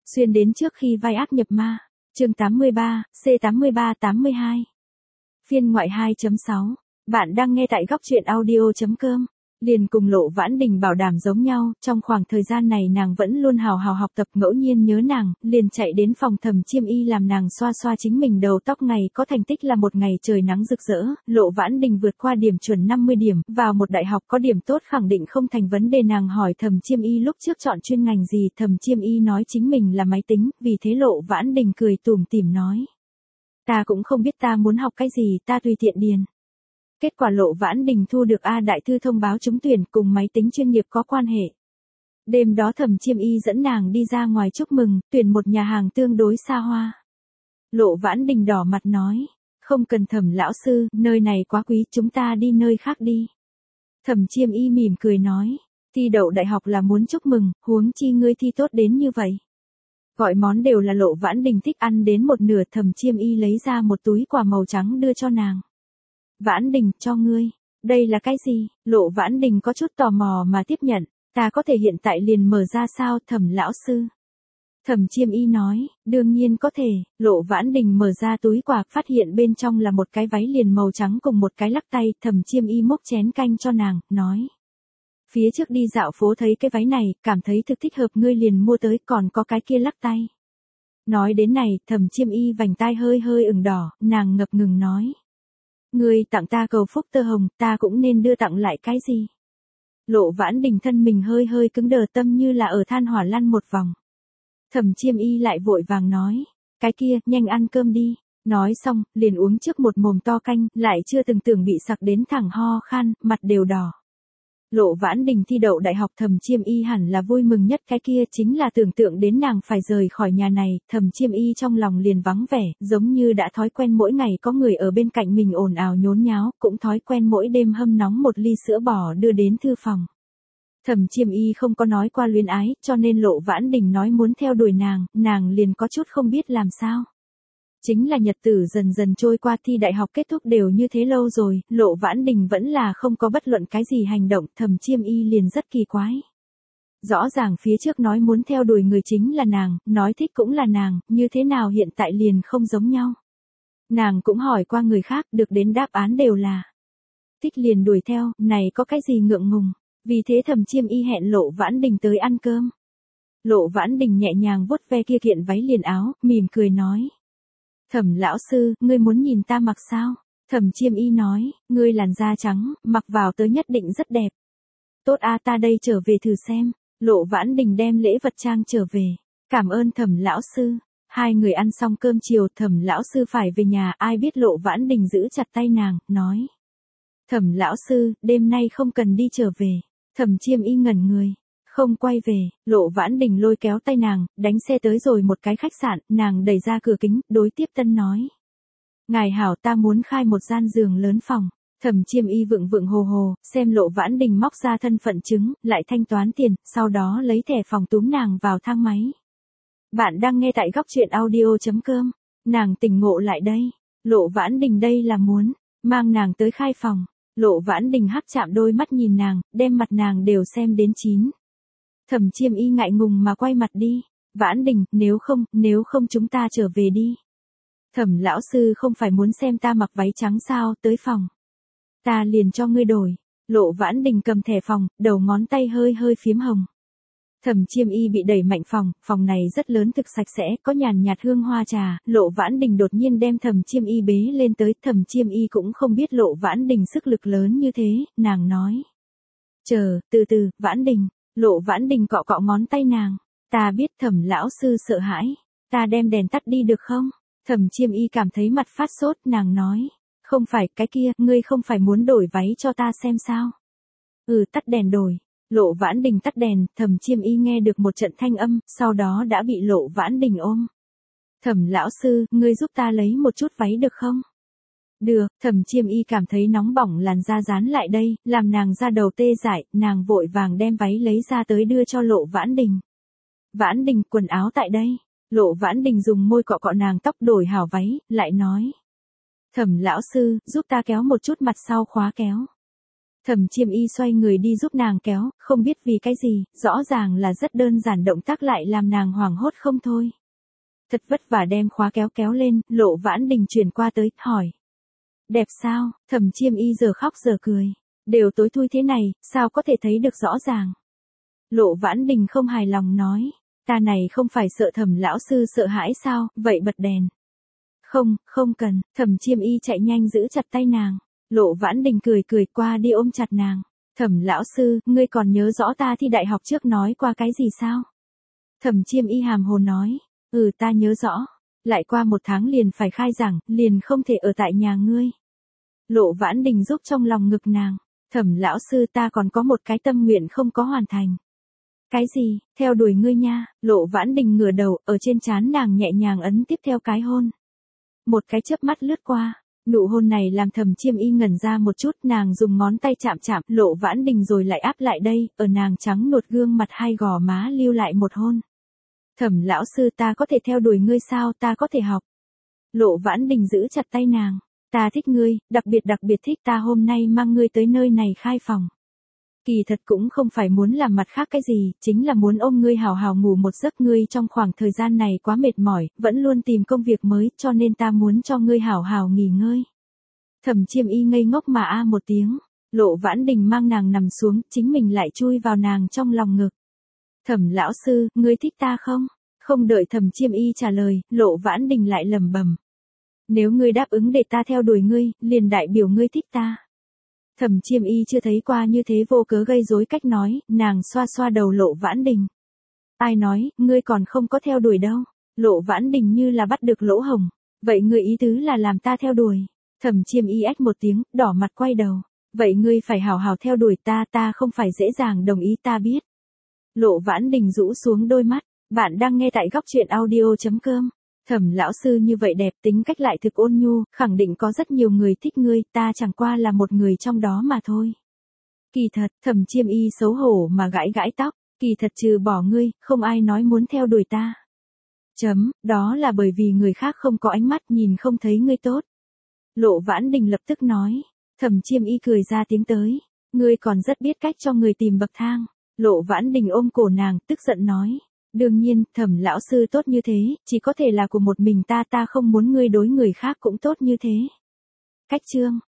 Xuyên đến trước khi vai ác nhập ma. Chương 83, C83-82. Phiên ngoại 2.6. Bạn đang nghe tại góc truyện audio.com. Liền cùng Lộ Vãn Đình bảo đảm giống nhau, trong khoảng thời gian này nàng vẫn luôn hào hào học tập, ngẫu nhiên nhớ nàng, liền chạy đến phòng Thẩm Chiêm Y làm nàng xoa xoa chính mình đầu tóc. Ngày có thành tích là một ngày trời nắng rực rỡ, Lộ Vãn Đình vượt qua điểm chuẩn 50 điểm, vào một đại học có điểm tốt khẳng định không thành vấn đề. Nàng hỏi Thẩm Chiêm Y lúc trước chọn chuyên ngành gì, Thẩm Chiêm Y nói chính mình là máy tính, vì thế Lộ Vãn Đình cười tủm tỉm nói. Ta cũng không biết ta muốn học cái gì, ta tùy tiện điền. Kết quả Lộ Vãn Đình thu được A Đại Thư thông báo trúng tuyển, cùng máy tính chuyên nghiệp có quan hệ. Đêm đó Thẩm Chiêm Y dẫn nàng đi ra ngoài chúc mừng, tuyển một nhà hàng tương đối xa hoa. Lộ Vãn Đình đỏ mặt nói, không cần Thẩm lão sư, nơi này quá quý, chúng ta đi nơi khác đi. Thẩm Chiêm Y mỉm cười nói, thi đậu đại học là muốn chúc mừng, huống chi ngươi thi tốt đến như vậy. Gọi món đều là Lộ Vãn Đình thích ăn đến một nửa. Thẩm Chiêm Y lấy ra một túi quà màu trắng đưa cho nàng. Vãn Đình, cho ngươi. Đây là cái gì? Lộ Vãn Đình có chút tò mò mà tiếp nhận. Ta có thể hiện tại liền mở ra sao, Thẩm lão sư? Thẩm Chiêm Y nói, đương nhiên có thể. Lộ Vãn Đình mở ra túi quà, phát hiện bên trong là một cái váy liền màu trắng cùng một cái lắc tay. Thẩm Chiêm Y múc chén canh cho nàng, nói. Phía trước đi dạo phố thấy cái váy này, cảm thấy thực thích hợp, ngươi liền mua tới, còn có cái kia lắc tay. Nói đến này, Thẩm Chiêm Y vành tai hơi hơi ửng đỏ, nàng ngập ngừng nói. Ngươi tặng ta cầu phúc tơ hồng, ta cũng nên đưa tặng lại cái gì? Lộ Vãn Đình thân mình hơi hơi cứng đờ, tâm như là ở than hỏa lăn một vòng. Thẩm Chiêm Y lại vội vàng nói, cái kia, nhanh ăn cơm đi. Nói xong, liền uống trước một mồm to canh, lại chưa từng tưởng bị sặc đến thẳng ho khan, mặt đều đỏ. Lộ Vãn Đình thi đậu đại học, Thẩm Chiêm Y hẳn là vui mừng nhất, cái kia chính là tưởng tượng đến nàng phải rời khỏi nhà này, Thẩm Chiêm Y trong lòng liền vắng vẻ, giống như đã thói quen mỗi ngày có người ở bên cạnh mình ồn ào nhốn nháo, cũng thói quen mỗi đêm hâm nóng một ly sữa bò đưa đến thư phòng. Thẩm Chiêm Y không có nói qua luyến ái, cho nên Lộ Vãn Đình nói muốn theo đuổi nàng liền có chút không biết làm sao. Chính là nhật tử dần dần trôi qua, thi đại học kết thúc đều như thế lâu rồi, Lộ Vãn Đình vẫn là không có bất luận cái gì hành động, Thẩm Chiêm Y liền rất kỳ quái. Rõ ràng phía trước nói muốn theo đuổi người chính là nàng, nói thích cũng là nàng, như thế nào hiện tại liền không giống nhau. Nàng cũng hỏi qua người khác, được đến đáp án đều là thích liền đuổi theo, này có cái gì ngượng ngùng, vì thế Thẩm Chiêm Y hẹn Lộ Vãn Đình tới ăn cơm. Lộ Vãn Đình nhẹ nhàng vuốt ve kia kiện váy liền áo, mỉm cười nói. Thẩm lão sư, ngươi muốn nhìn ta mặc sao? Thẩm Chiêm Y nói, ngươi làn da trắng, mặc vào tới nhất định rất đẹp. Tốt a, ta đây trở về thử xem. Lộ Vãn Đình đem lễ vật trang trở về. Cảm ơn Thẩm lão sư. Hai người ăn xong cơm chiều, Thẩm lão sư phải về nhà, ai biết Lộ Vãn Đình giữ chặt tay nàng, nói. Thẩm lão sư, đêm nay không cần đi trở về. Thẩm Chiêm Y ngẩn người. Không quay về, Lộ Vãn Đình lôi kéo tay nàng, đánh xe tới rồi một cái khách sạn, nàng đẩy ra cửa kính, đối tiếp tân nói. Ngài hảo, ta muốn khai một gian giường lớn phòng. Thẩm Chiêm Y vựng vựng hồ hồ, xem Lộ Vãn Đình móc ra thân phận chứng, lại thanh toán tiền, sau đó lấy thẻ phòng túm nàng vào thang máy. Bạn đang nghe tại góc truyện audio.com. Nàng tỉnh ngộ lại đây. Lộ Vãn Đình đây là muốn mang nàng tới khai phòng. Lộ Vãn Đình hắc chạm đôi mắt nhìn nàng, đem mặt nàng đều xem đến chín. Thẩm Chiêm Y ngại ngùng mà quay mặt đi. Vãn Đình, nếu không chúng ta trở về đi. Thẩm lão sư không phải muốn xem ta mặc váy trắng sao, tới phòng. Ta liền cho ngươi đổi. Lộ Vãn Đình cầm thẻ phòng, đầu ngón tay hơi hơi phím hồng. Thẩm Chiêm Y bị đẩy mạnh phòng này rất lớn, thực sạch sẽ, có nhàn nhạt hương hoa trà. Lộ Vãn Đình đột nhiên đem Thẩm Chiêm Y bế lên tới, Thẩm Chiêm Y cũng không biết Lộ Vãn Đình sức lực lớn như thế, nàng nói. Chờ, từ từ, Vãn Đình. Lộ Vãn Đình cọ cọ ngón tay nàng. Ta biết Thẩm lão sư sợ hãi. Ta đem đèn tắt đi được không? Thẩm Chiêm Y cảm thấy mặt phát sốt, nàng nói. Không phải, cái kia, ngươi không phải muốn đổi váy cho ta xem sao? Tắt đèn đổi. Lộ Vãn Đình tắt đèn, Thẩm Chiêm Y nghe được một trận thanh âm, sau đó đã bị Lộ Vãn Đình ôm. Thẩm lão sư, ngươi giúp ta lấy một chút váy được không? Được, Thẩm Chiêm Y cảm thấy nóng bỏng làn da dán lại đây, làm nàng da đầu tê dại, nàng vội vàng đem váy lấy ra tới đưa cho Lộ Vãn Đình. Vãn Đình, quần áo tại đây. Lộ Vãn Đình dùng môi cọ cọ nàng tóc, đổi hảo váy, lại nói. Thẩm lão sư, giúp ta kéo một chút mặt sau khóa kéo. Thẩm Chiêm Y xoay người đi giúp nàng kéo, không biết vì cái gì, rõ ràng là rất đơn giản động tác lại làm nàng hoảng hốt không thôi. Thật vất vả đem khóa kéo kéo lên, Lộ Vãn Đình chuyển qua tới, hỏi. Đẹp sao? Thẩm Chiêm Y giờ khóc giờ cười. Đều tối thui thế này, sao có thể thấy được rõ ràng? Lộ Vãn Đình không hài lòng nói. Ta này không phải sợ Thẩm lão sư sợ hãi sao, vậy bật đèn. Không, không cần, Thẩm Chiêm Y chạy nhanh giữ chặt tay nàng. Lộ Vãn Đình cười cười qua đi ôm chặt nàng. Thẩm lão sư, ngươi còn nhớ rõ ta thi đại học trước nói qua cái gì sao? Thẩm Chiêm Y hàm hồ nói. Ta nhớ rõ. Lại qua 1 tháng liền phải khai giảng, liền không thể ở tại nhà ngươi. Lộ Vãn Đình giúp trong lòng ngực nàng. Thẩm lão sư ta còn có một cái tâm nguyện không có hoàn thành. Cái gì? Theo đuổi ngươi nha. Lộ Vãn Đình ngửa đầu, ở trên trán nàng nhẹ nhàng ấn tiếp theo cái hôn. Một cái chớp mắt lướt qua. Nụ hôn này làm Thẩm Chiêm Y ngẩn ra một chút, nàng dùng ngón tay chạm chạm, Lộ Vãn Đình rồi lại áp lại đây, ở nàng trắng nuột gương mặt hai gò má lưu lại một hôn. Thẩm lão sư ta có thể theo đuổi ngươi sao, ta có thể học. Lộ Vãn Đình giữ chặt tay nàng. Ta thích ngươi, đặc biệt thích, ta hôm nay mang ngươi tới nơi này khai phòng. Kỳ thật cũng không phải muốn làm mặt khác cái gì, chính là muốn ôm ngươi hào hào ngủ một giấc, ngươi trong khoảng thời gian này quá mệt mỏi, vẫn luôn tìm công việc mới, cho nên ta muốn cho ngươi hào hào nghỉ ngơi. Thẩm Chiêm Y ngây ngốc mà một tiếng, Lộ Vãn Đình mang nàng nằm xuống, chính mình lại chui vào nàng trong lòng ngực. Thẩm lão sư, ngươi thích ta không? Không đợi Thẩm Chiêm Y trả lời, Lộ Vãn Đình lại lẩm bẩm. Nếu ngươi đáp ứng để ta theo đuổi ngươi, liền đại biểu ngươi thích ta. Thẩm Chiêm Y chưa thấy qua như thế vô cớ gây rối cách nói, nàng xoa xoa đầu Lộ Vãn Đình. Ai nói, ngươi còn không có theo đuổi đâu. Lộ Vãn Đình như là bắt được lỗ hổng. Vậy ngươi ý tứ là làm ta theo đuổi. Thẩm Chiêm Y ách một tiếng, đỏ mặt quay đầu. Vậy ngươi phải hào hào theo đuổi ta không phải dễ dàng đồng ý ta biết. Lộ Vãn Đình rũ xuống đôi mắt. Bạn đang nghe tại góc truyện audio.com. Thẩm lão sư như vậy đẹp, tính cách lại thực ôn nhu, khẳng định có rất nhiều người thích ngươi, ta chẳng qua là một người trong đó mà thôi. Kỳ thật, Thẩm Chiêm Y xấu hổ mà gãi gãi tóc, kỳ thật trừ bỏ ngươi, không ai nói muốn theo đuổi ta. Đó là bởi vì người khác không có ánh mắt nhìn không thấy ngươi tốt. Lộ Vãn Đình lập tức nói. Thẩm Chiêm Y cười ra tiếng tới. Ngươi còn rất biết cách cho người tìm bậc thang. Lộ Vãn Đình ôm cổ nàng, tức giận nói. Đương nhiên, Thẩm lão sư tốt như thế, chỉ có thể là của một mình ta không muốn ngươi đối người khác cũng tốt như thế. Cách chương.